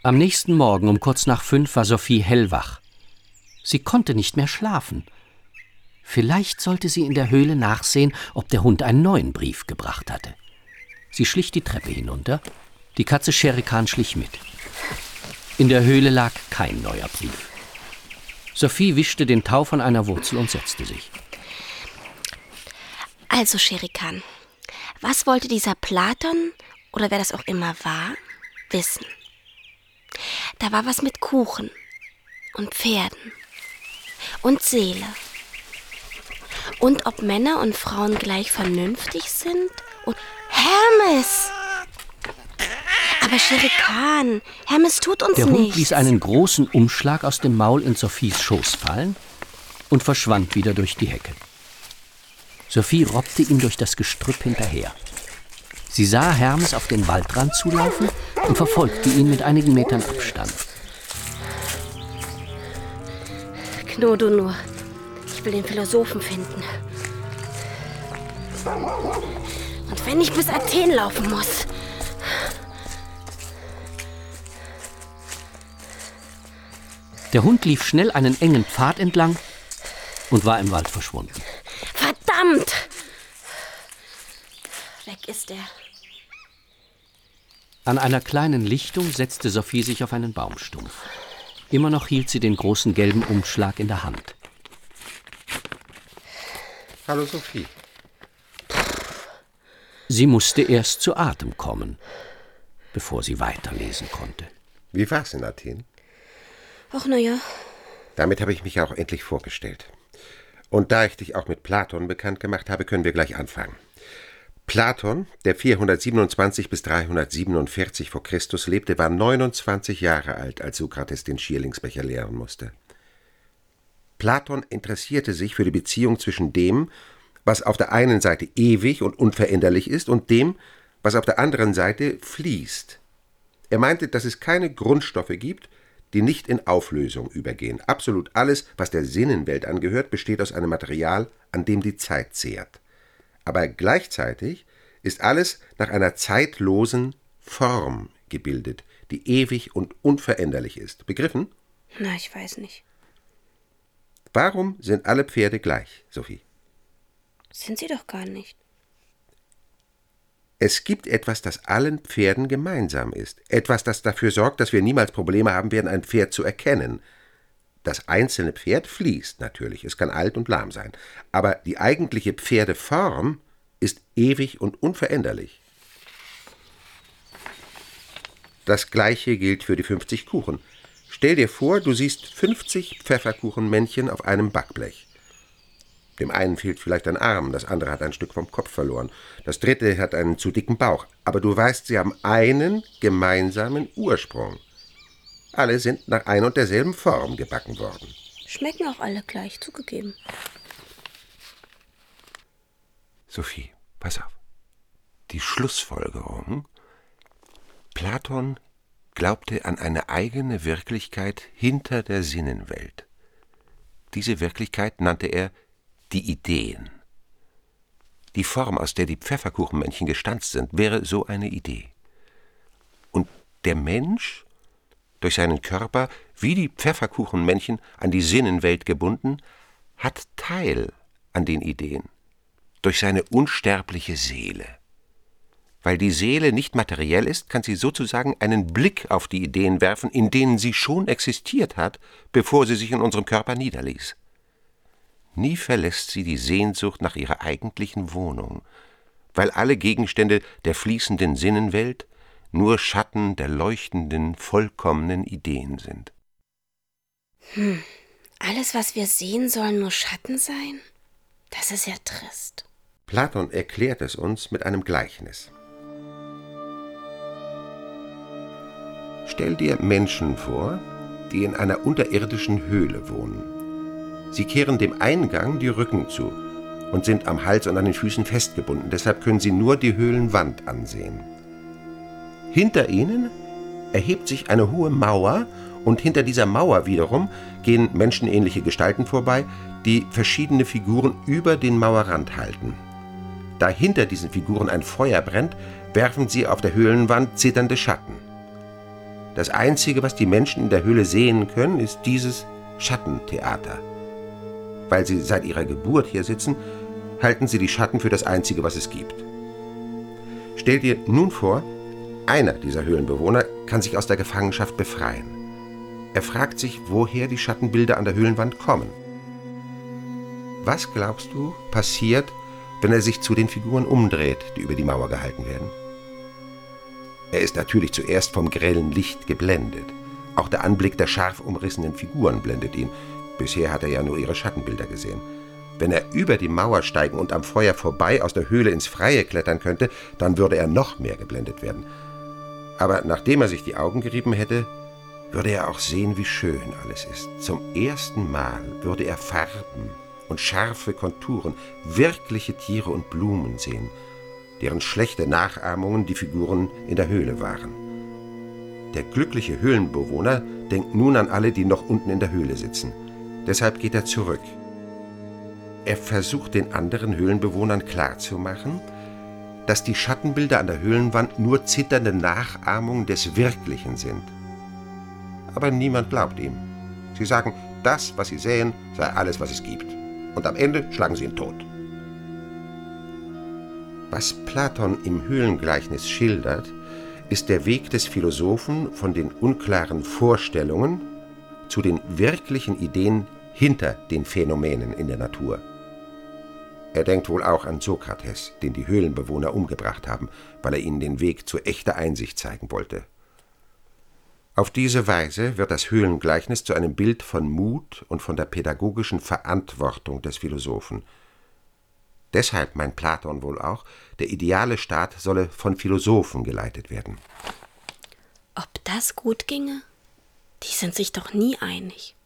Am nächsten Morgen um kurz nach 5 war Sophie hellwach. Sie konnte nicht mehr schlafen. Vielleicht sollte sie in der Höhle nachsehen, ob der Hund einen neuen Brief gebracht hatte. Sie schlich die Treppe hinunter. Die Katze Shere Khan schlich mit. In der Höhle lag kein neuer Brief. Sophie wischte den Tau von einer Wurzel und setzte sich. Also, Shere Khan, was wollte dieser Platon, oder wer das auch immer war, wissen? Da war was mit Kuchen und Pferden und Seele. Und ob Männer und Frauen gleich vernünftig sind? Und Hermes! Aber Shere Khan, Hermes tut uns nichts. Der Hund ließ einen großen Umschlag aus dem Maul in Sophies Schoß fallen und verschwand wieder durch die Hecke. Sophie robbte ihm durch das Gestrüpp hinterher. Sie sah Hermes auf den Waldrand zulaufen und verfolgte ihn mit einigen Metern Abstand. Knurr du nur. Ich will den Philosophen finden. Und wenn ich bis Athen laufen muss. Der Hund lief schnell einen engen Pfad entlang und war im Wald verschwunden. Verdammt! Weg ist er. An einer kleinen Lichtung setzte Sophie sich auf einen Baumstumpf. Immer noch hielt sie den großen gelben Umschlag in der Hand. Hallo Sophie. Sie musste erst zu Atem kommen, bevor sie weiterlesen konnte. Wie war's in Athen? Ach, na ja. Damit habe ich mich auch endlich vorgestellt. Und da ich dich auch mit Platon bekannt gemacht habe, können wir gleich anfangen. Platon, der 427 bis 347 vor Christus lebte, war 29 Jahre alt, als Sokrates den Schierlingsbecher leeren musste. Platon interessierte sich für die Beziehung zwischen dem, was auf der einen Seite ewig und unveränderlich ist, und dem, was auf der anderen Seite fließt. Er meinte, dass es keine Grundstoffe gibt, die nicht in Auflösung übergehen. Absolut alles, was der Sinnenwelt angehört, besteht aus einem Material, an dem die Zeit zehrt. Aber gleichzeitig ist alles nach einer zeitlosen Form gebildet, die ewig und unveränderlich ist. Begriffen? Na, ich weiß nicht. Warum sind alle Pferde gleich, Sophie? Sind sie doch gar nicht. Es gibt etwas, das allen Pferden gemeinsam ist. Etwas, das dafür sorgt, dass wir niemals Probleme haben werden, ein Pferd zu erkennen. Das einzelne Pferd fließt natürlich, es kann alt und lahm sein. Aber die eigentliche Pferdeform ist ewig und unveränderlich. Das Gleiche gilt für die 50 Kuchen. Stell dir vor, du siehst 50 Pfefferkuchenmännchen auf einem Backblech. Dem einen fehlt vielleicht ein Arm, das andere hat ein Stück vom Kopf verloren, das dritte hat einen zu dicken Bauch. Aber du weißt, sie haben einen gemeinsamen Ursprung. Alle sind nach ein und derselben Form gebacken worden. Schmecken auch alle gleich, zugegeben. Sophie, pass auf. Die Schlussfolgerung: Platon glaubte an eine eigene Wirklichkeit hinter der Sinnenwelt. Diese Wirklichkeit nannte er die Ideen. Die Form, aus der die Pfefferkuchenmännchen gestanzt sind, wäre so eine Idee. Und der Mensch, durch seinen Körper, wie die Pfefferkuchenmännchen an die Sinnenwelt gebunden, hat Teil an den Ideen, durch seine unsterbliche Seele. Weil die Seele nicht materiell ist, kann sie sozusagen einen Blick auf die Ideen werfen, in denen sie schon existiert hat, bevor sie sich in unserem Körper niederließ. Nie verlässt sie die Sehnsucht nach ihrer eigentlichen Wohnung, weil alle Gegenstände der fließenden Sinnenwelt nur Schatten der leuchtenden, vollkommenen Ideen sind. Alles, was wir sehen, sollen nur Schatten sein? Das ist ja trist. Platon erklärt es uns mit einem Gleichnis. Stell dir Menschen vor, die in einer unterirdischen Höhle wohnen. Sie kehren dem Eingang die Rücken zu und sind am Hals und an den Füßen festgebunden. Deshalb können sie nur die Höhlenwand ansehen. Hinter ihnen erhebt sich eine hohe Mauer, und hinter dieser Mauer wiederum gehen menschenähnliche Gestalten vorbei, die verschiedene Figuren über den Mauerrand halten. Da hinter diesen Figuren ein Feuer brennt, werfen sie auf der Höhlenwand zitternde Schatten. Das Einzige, was die Menschen in der Höhle sehen können, ist dieses Schattentheater. Weil sie seit ihrer Geburt hier sitzen, halten sie die Schatten für das Einzige, was es gibt. Stell dir nun vor, einer dieser Höhlenbewohner kann sich aus der Gefangenschaft befreien. Er fragt sich, woher die Schattenbilder an der Höhlenwand kommen. Was glaubst du, passiert, wenn er sich zu den Figuren umdreht, die über die Mauer gehalten werden? Er ist natürlich zuerst vom grellen Licht geblendet. Auch der Anblick der scharf umrissenen Figuren blendet ihn. Bisher hat er ja nur ihre Schattenbilder gesehen. Wenn er über die Mauer steigen und am Feuer vorbei aus der Höhle ins Freie klettern könnte, dann würde er noch mehr geblendet werden. Aber nachdem er sich die Augen gerieben hätte, würde er auch sehen, wie schön alles ist. Zum ersten Mal würde er Farben und scharfe Konturen, wirkliche Tiere und Blumen sehen, deren schlechte Nachahmungen die Figuren in der Höhle waren. Der glückliche Höhlenbewohner denkt nun an alle, die noch unten in der Höhle sitzen. Deshalb geht er zurück. Er versucht den anderen Höhlenbewohnern klarzumachen, dass die Schattenbilder an der Höhlenwand nur zitternde Nachahmungen des Wirklichen sind. Aber niemand glaubt ihm. Sie sagen, das, was sie sehen, sei alles, was es gibt. Und am Ende schlagen sie ihn tot. Was Platon im Höhlengleichnis schildert, ist der Weg des Philosophen von den unklaren Vorstellungen zu den wirklichen Ideen hinter den Phänomenen in der Natur. Er denkt wohl auch an Sokrates, den die Höhlenbewohner umgebracht haben, weil er ihnen den Weg zu echter Einsicht zeigen wollte. Auf diese Weise wird das Höhlengleichnis zu einem Bild von Mut und von der pädagogischen Verantwortung des Philosophen. Deshalb meint Platon wohl auch, der ideale Staat solle von Philosophen geleitet werden. Ob das gut ginge? Die sind sich doch nie einig.